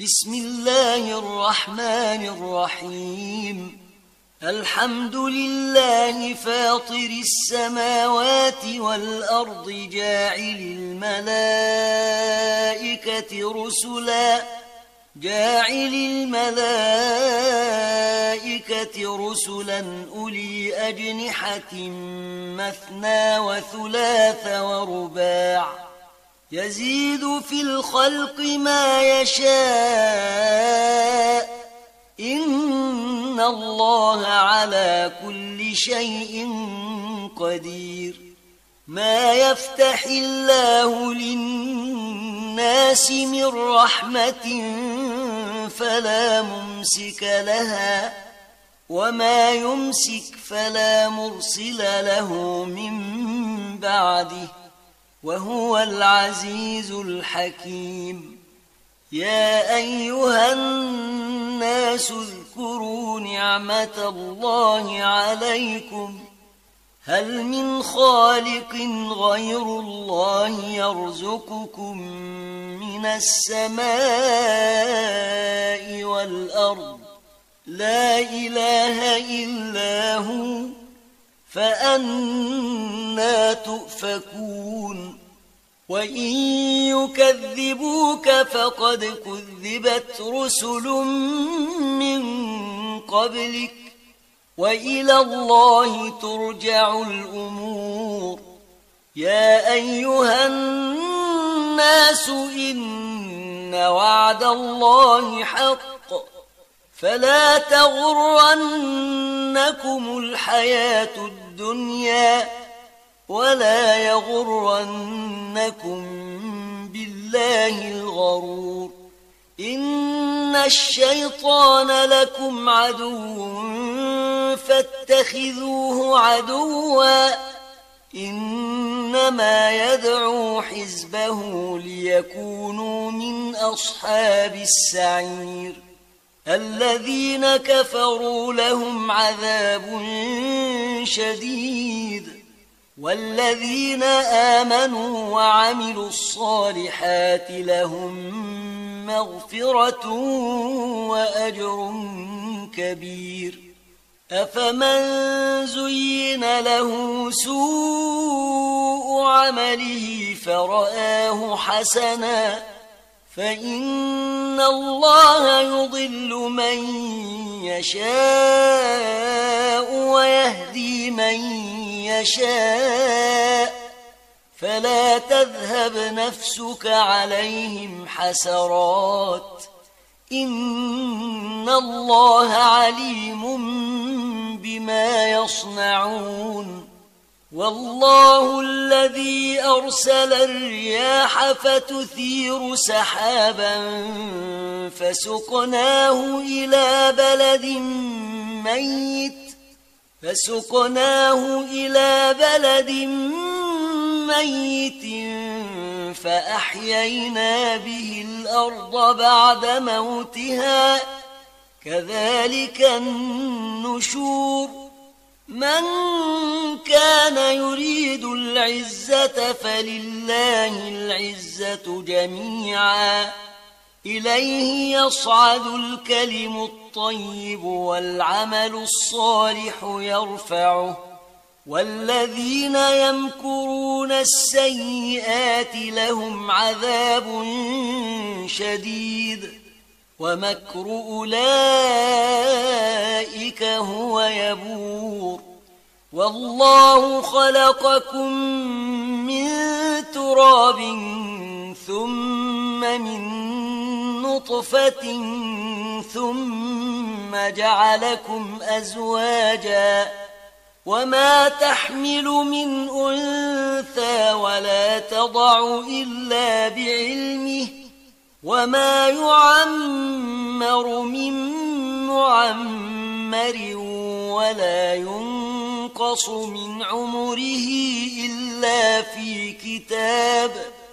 بسم الله الرحمن الرحيم. الحمد لله فاطر السماوات والأرض جاعل الملائكة رسلا أولي أجنحة مثنى وثلاث ورباع يزيد في الخلق ما يشاء إن الله على كل شيء قدير. ما يفتح الله للناس من رحمة فلا ممسك لها وما يمسك فلا مرسل له من بعده وهو العزيز الحكيم. يا أيها الناس اذكروا نعمة الله عليكم هل من خالق غير الله يرزقكم من السماء والأرض لا إله إلا هو فأنى تؤفكون. وإن يكذبوك فقد كذبت رسل من قبلك وإلى الله ترجع الأمور. يا أيها الناس إن وعد الله حق فلا تغرنكم الحياة الدنيا ولا يغرنكم بالله الغرور. إن الشيطان لكم عدو فاتخذوه عدوا إنما يدعو حزبه ليكونوا من أصحاب السعير. الذين كفروا لهم عذاب شديد والذين آمنوا وعملوا الصالحات لهم مغفرة وأجر كبير. أفمن زين له سوء عمله فرآه حسنا فإن الله يضل من يشاء ويهدي من يشاء فلا تذهب نفسك عليهم حسرات إن الله عليم بما يصنعون. والله الذي أرسل الرياح فتثير سحابا فسقناه إلى بلد ميت فأحيينا به الأرض بعد موتها كذلك النشور. من كان يريد العزة فلله العزة جميعا إليه يصعد الكلم الطيب والعمل الصالح يرفعه والذين يمكرون السيئات لهم عذاب شديد ومكر أولئك هو يبور. والله خلقكم من تراب ثم من نطفة ثم جعلكم أزواجا وما تحمل من أنثى ولا تضع إلا بعلمه وما يعمر من معمر ولا ينقص من عمره إلا في كتاب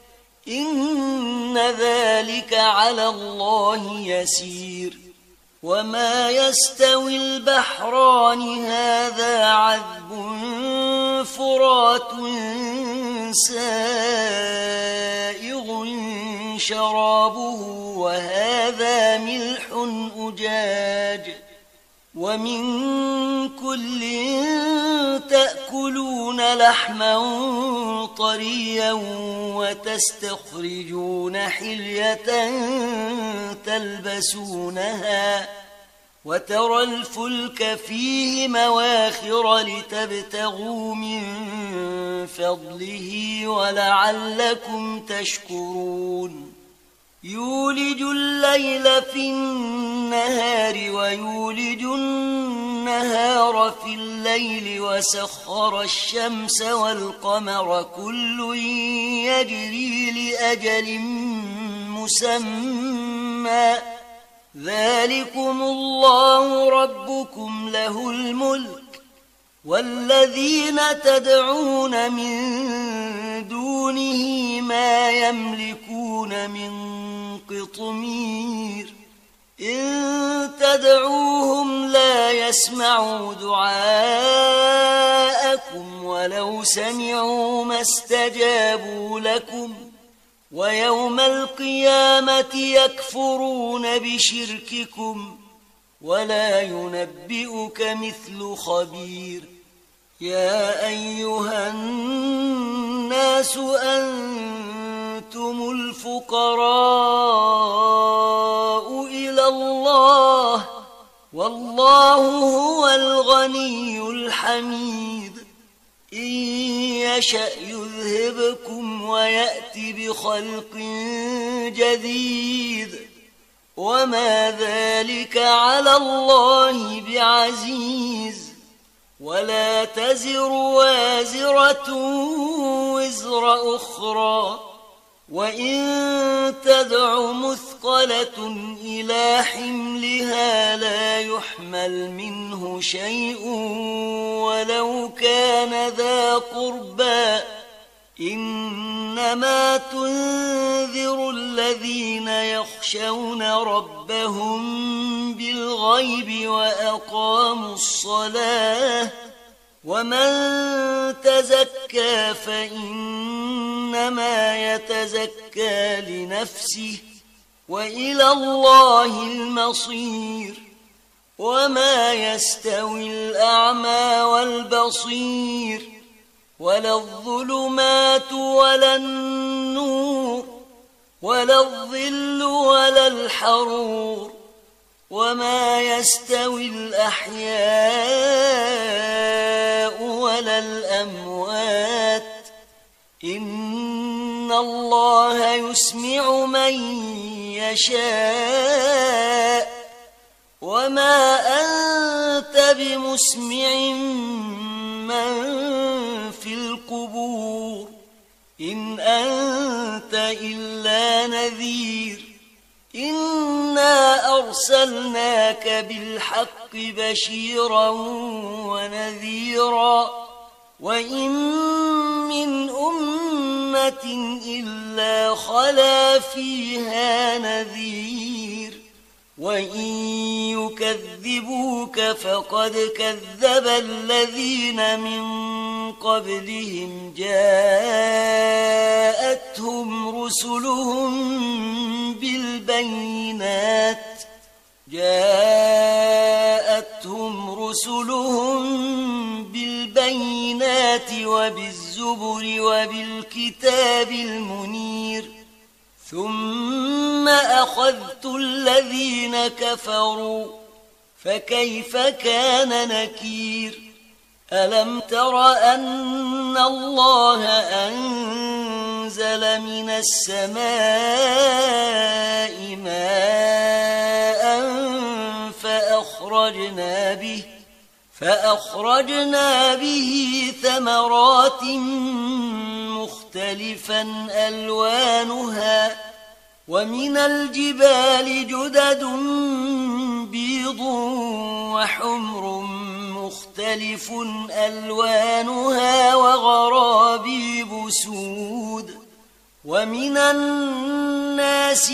إن ذلك على الله يسير. وما يستوي البحران هذا عذب فرات سائغ شرابه وهذا ملح أجاج ومن كل تأكلون لحما طريا وتستخرجون حلية تلبسونها وترى الفلك فيه مواخر لتبتغوا من فضله ولعلكم تشكرون يولج الليل في النهار ويولج النهار في الليل وسخر الشمس والقمر كل يجري لأجل مسمى ذلكم الله ربكم له الملك والذين تدعون من دونه ما يملكون من قطمير إن تدعوهم لا يسمعوا دعاءكم ولو سمعوا ما استجابوا لكم ويوم القيامة يكفرون بشرككم ولا ينبئك مثل خبير يا أيها الناس أنتم الفقراء إلى الله والله هو الغني الحميد إن يشأ يذهبكم ويأتي بخلق جديد وما ذلك على الله بعزيز ولا تزر وازرة وزر أخرى وإن تدع مثقلة إلى حملها لا يحمل منه شيء ولو كان ذا قربى إنما تنذر الذين يخشون ربهم بالغيب وأقاموا الصلاة ومن تزكى فإنما يتزكى لنفسه وإلى الله المصير وما يستوي الأعمى والبصير ولا الظلمات ولا النور ولا الظل ولا الحرور وما يستوي الأحياء ولا الأموات إن الله يسمع من يشاء وما أنت بمسمع من في القبور إن أنت إلا نذير إنا أرسلناك بالحق بشيرا ونذيرا وإن من أمة إلا خلا فيها نذير وإن يكذبوك فقد كذب الذين من قبلهم جاءتهم رسلهم بالبينات وبالزبر وبالكتاب المنير ثم أخذت الذين كفروا فكيف كان نكير ألم تر أن الله أنزل من السماء ماء فأخرجنا به ثمرات مختلفا ألوانها ومن الجبال جدد بيض وحمر مختلف ألوانها وغرابيب سود ومن الناس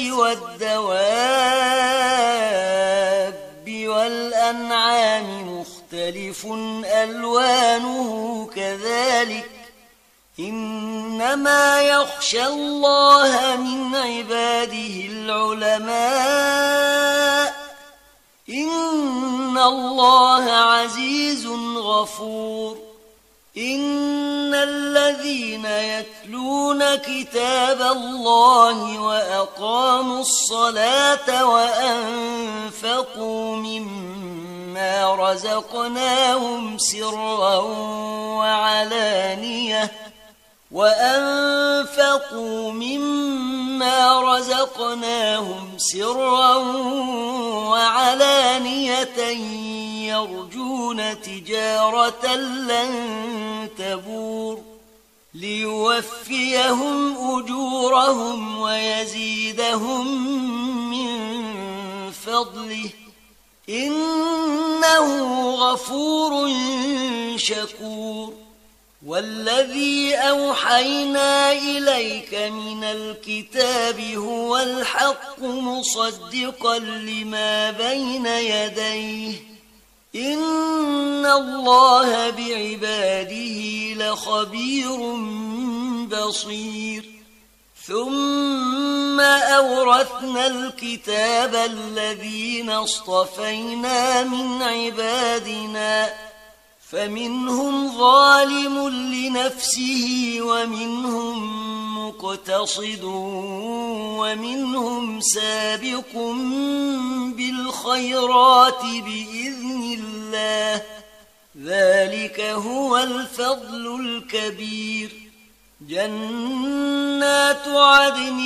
والدواب والأنعام مختلف ألوانه كذلك إنما إنما يخشى الله من عباده العلماء إن الله عزيز غفور إن الذين يتلون كتاب الله وأقاموا الصلاة وأنفقوا مما رزقناهم سرا وعلانية يرجون تجارة لن تبور ليوفيهم أجورهم ويزيدهم من فضله إنه غفور شكور والذي أوحينا إليك من الكتاب هو الحق مصدقا لما بين يديه إن الله بعباده لخبير بصير ثم أورثنا الكتاب الذين اصطفينا من عبادنا فمنهم ظالم لنفسه ومنهم مقتصد ومنهم سابق بالخيرات بإذن الله ذلك هو الفضل الكبير جنات عدن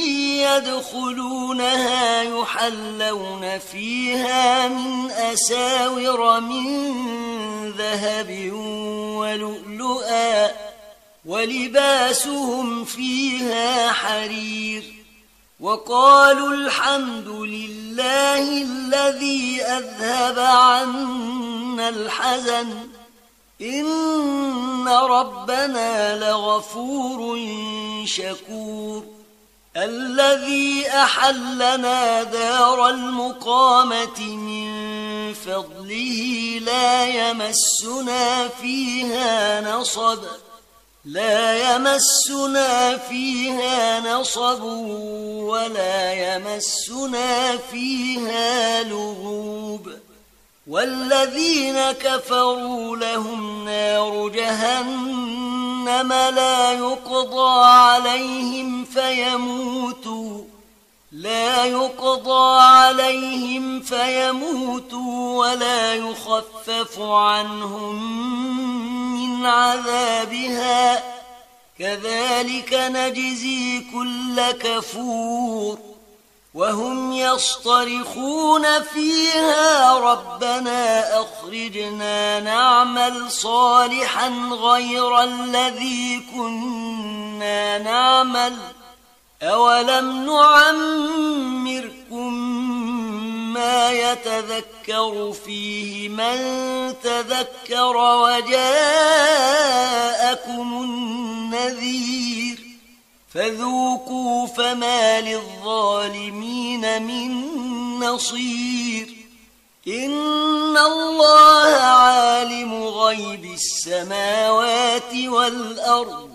يدخلونها يحلون فيها من أساور من ذهب ولؤلؤا ولباسهم فيها حرير وقالوا الحمد لله الذي أذهب عنا الحزن إن ربنا لغفور شكور الذي أحلنا دار المقامة من فضله لا يمسنا فيها نصب ولا يمسنا فيها لغوب والذين كفروا لهم نار جهنم لا يقضى عليهم فيموتوا ولا يخفف عنهم من عذابها كذلك نجزي كل كفور وهم يصطرخون فيها ربنا أخرجنا نعمل صالحا غير الذي كنا نعمل أولم نعمركم ما يتذكر فيه من تذكر وجاءكم النذير فذوقوا فما للظالمين من نصير إن الله عالم غيب السماوات والأرض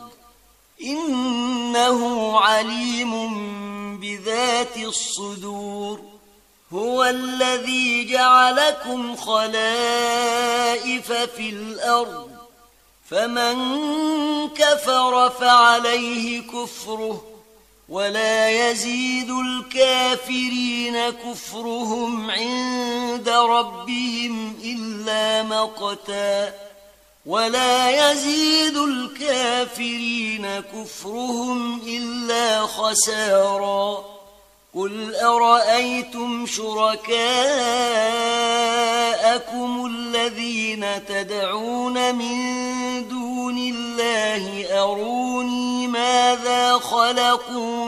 إنه عليم بذات الصدور هو الذي جعلكم خلائف في الأرض فمن كفر فعليه كفره ولا يزيد الكافرين كفرهم عند ربهم إلا مقتا ولا يزيد الكافرين كفرهم إلا خسارا قل أرأيتم شركاءكم الذين تدعون من دون الله أروني ماذا خلقوا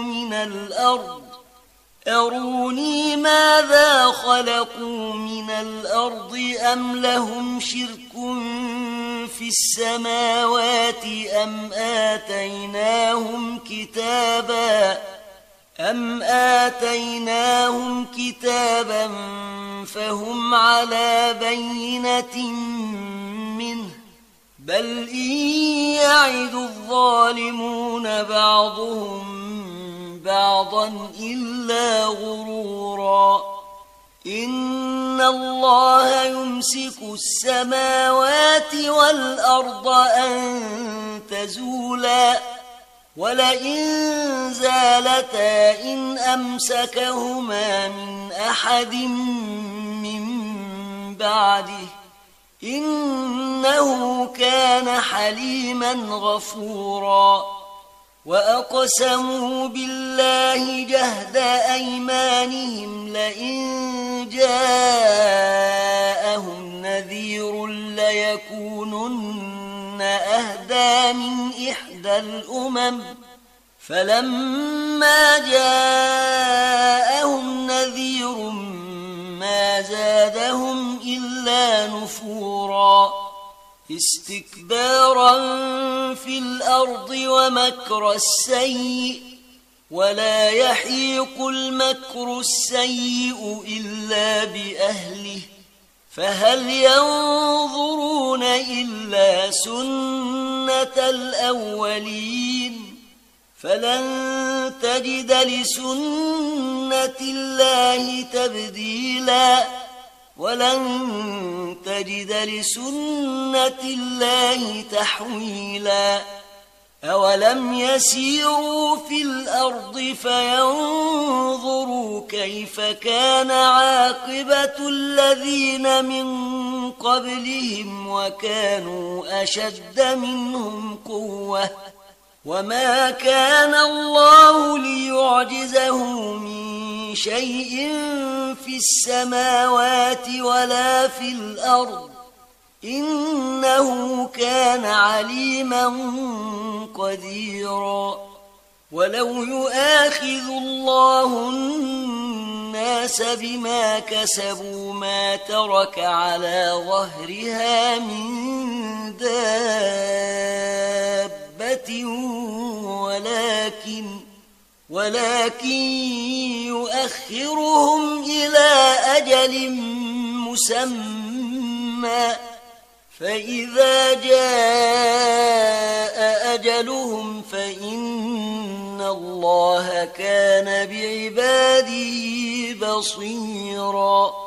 من الأرض أم لهم شرك في السماوات أم آتيناهم كتابا فهم على بينة منه بل إن يعد الظالمون بعضهم بعضا إلا غرورا إن الله يمسك السماوات والأرض أن تزولا ولئن زالتا إن أمسكهما من أحد من بعده إنه كان حليما غفورا وأقسموا بالله جهد أيمانهم لئن جاءهم نذير ليكونن أهدى من إحدى الأمم فلما جاءهم نذير ما زادهم إلا نفورا استكبارا في الأرض ومكر السيء ولا يحيق المكر السيء إلا بأهله فهل ينظرون إلا سنة الأولين فلن تجد لسنة الله تبديلا ولن تجد لسنة الله تحويلا أولم يسيروا في الأرض فينظروا كيف كان عاقبة الذين من قبلهم وكانوا أشد منهم قوة وما كان الله ليعجزه من شيء في السماوات ولا في الأرض إنه كان عليما قديرا ولو يؤاخذ الله الناس بما كسبوا ما ترك على ظهرها من دابة ولكن يؤخرهم إلى أجل مسمى فإذا جاء أجلهم فإن الله كان بعباده بصيرا